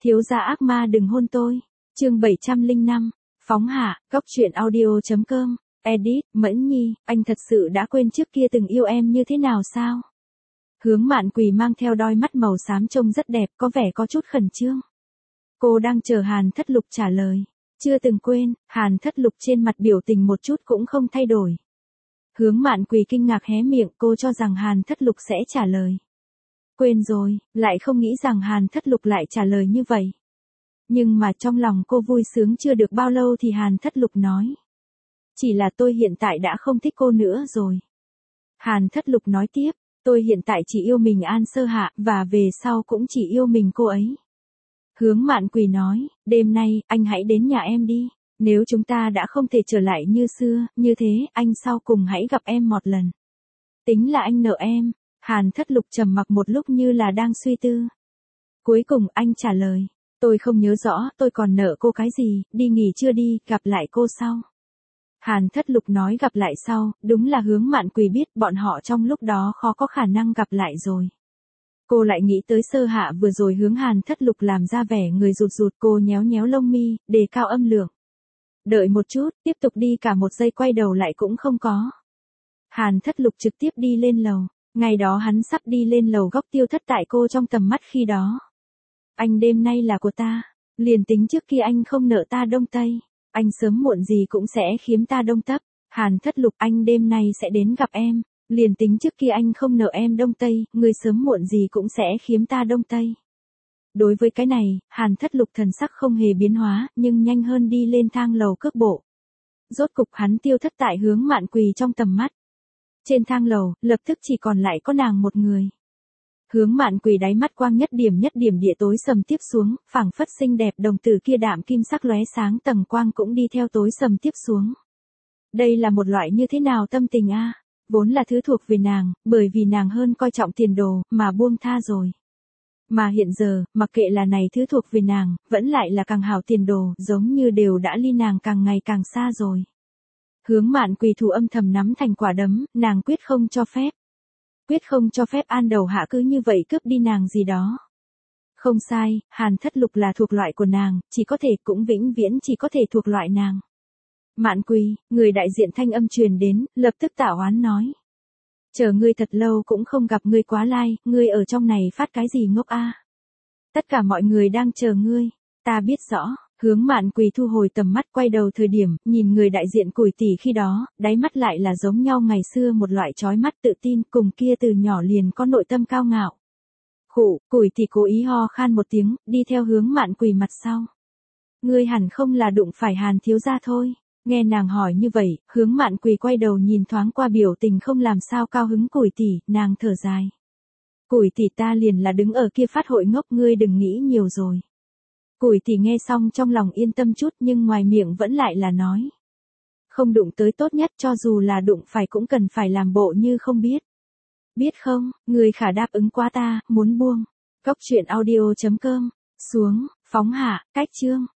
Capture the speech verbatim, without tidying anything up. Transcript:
Thiếu gia ác ma đừng hôn tôi. Chương bảy trăm lẻ năm, phóng hạ, góc truyện audio chấm com, edit, Mẫn Nhi, anh thật sự đã quên trước kia từng yêu em như thế nào sao? Hướng Mạn Quỳ mang theo đôi mắt màu xám trông rất đẹp, có vẻ có chút khẩn trương. Cô đang chờ Hàn Thất Lục trả lời. Chưa từng quên, Hàn Thất Lục trên mặt biểu tình một chút cũng không thay đổi. Hướng Mạn Quỳ kinh ngạc hé miệng, cô cho rằng Hàn Thất Lục sẽ trả lời. Quên rồi, lại không nghĩ rằng Hàn Thất Lục lại trả lời như vậy. Nhưng mà trong lòng cô vui sướng chưa được bao lâu thì Hàn Thất Lục nói. Chỉ là tôi hiện tại đã không thích cô nữa rồi. Hàn Thất Lục nói tiếp, tôi hiện tại chỉ yêu mình An Sơ Hạ, và về sau cũng chỉ yêu mình cô ấy. Hướng Mạn Quỳ nói, đêm nay, anh hãy đến nhà em đi. Nếu chúng ta đã không thể trở lại như xưa, như thế, anh sau cùng hãy gặp em một lần. Tính là anh nợ em. Hàn Thất Lục trầm mặc một lúc như là đang suy tư. Cuối cùng anh trả lời, tôi không nhớ rõ, tôi còn nợ cô cái gì, đi nghỉ chưa đi, gặp lại cô sau. Hàn Thất Lục nói gặp lại sau, đúng là Hướng Mạn Quỳ biết bọn họ trong lúc đó khó có khả năng gặp lại rồi. Cô lại nghĩ tới Sơ Hạ vừa rồi hướng Hàn Thất Lục làm ra vẻ người rụt rụt, cô nhéo nhéo lông mi, đề cao âm lượng. Đợi một chút, tiếp tục đi cả một giây quay đầu lại cũng không có. Hàn Thất Lục trực tiếp đi lên lầu. Ngày đó hắn sắp đi lên lầu góc tiêu thất tại cô trong tầm mắt khi đó. Anh đêm nay là của ta. Liền tính trước kia anh không nợ ta đông tây. Anh sớm muộn gì cũng sẽ khiếm ta đông tấp. Hàn Thất Lục, anh đêm nay sẽ đến gặp em. Liền tính trước kia anh không nợ em đông tây, người sớm muộn gì cũng sẽ khiếm ta đông tây. Đối với cái này, Hàn Thất Lục thần sắc không hề biến hóa, nhưng nhanh hơn đi lên thang lầu cước bộ. Rốt cục hắn tiêu thất tại Hướng Mạn Quỳ trong tầm mắt. Trên thang lầu, lập tức chỉ còn lại có nàng một người. Hướng Mạn Quỳ đáy mắt quang nhất điểm nhất điểm địa tối sầm tiếp xuống, phảng phất xinh đẹp đồng tử kia đạm kim sắc lóe sáng tầng quang cũng đi theo tối sầm tiếp xuống. Đây là một loại như thế nào tâm tình a? Vốn là thứ thuộc về nàng, bởi vì nàng hơn coi trọng tiền đồ, mà buông tha rồi. Mà hiện giờ, mặc kệ là này thứ thuộc về nàng, vẫn lại là càng hảo tiền đồ, giống như đều đã ly nàng càng ngày càng xa rồi. Hướng Mạn Quỳ thủ âm thầm nắm thành quả đấm, nàng quyết không cho phép. Quyết không cho phép An Đầu Hạ cứ như vậy cướp đi nàng gì đó. Không sai, Hàn Thất Lục là thuộc loại của nàng, chỉ có thể cũng vĩnh viễn chỉ có thể thuộc loại nàng. Mạn Quỳ, người đại diện thanh âm truyền đến, lập tức tả oán nói. Chờ ngươi thật lâu cũng không gặp ngươi quá lai, ngươi ở trong này phát cái gì ngốc a? Tất cả mọi người đang chờ ngươi, ta biết rõ. Hướng Mạn Quỳ thu hồi tầm mắt quay đầu thời điểm, nhìn người đại diện Củi Tỷ khi đó, đáy mắt lại là giống nhau ngày xưa một loại chói mắt tự tin, cùng kia từ nhỏ liền có nội tâm cao ngạo. Khụ, Củi Tỷ cố ý ho khan một tiếng, đi theo Hướng Mạn Quỳ mặt sau. Ngươi hẳn không là đụng phải Hàn thiếu gia thôi. Nghe nàng hỏi như vậy, Hướng Mạn Quỳ quay đầu nhìn thoáng qua biểu tình không làm sao cao hứng Củi Tỷ, nàng thở dài. Củi Tỷ, ta liền là đứng ở kia phát hội ngốc, ngươi đừng nghĩ nhiều rồi. Củi Tỷ nghe xong trong lòng yên tâm chút nhưng ngoài miệng vẫn lại là nói. Không đụng tới tốt nhất, cho dù là đụng phải cũng cần phải làm bộ như không biết. Biết không, người khả đáp ứng quá ta, muốn buông. Góc truyện audio chấm com, xuống, phóng hạ, cách chương.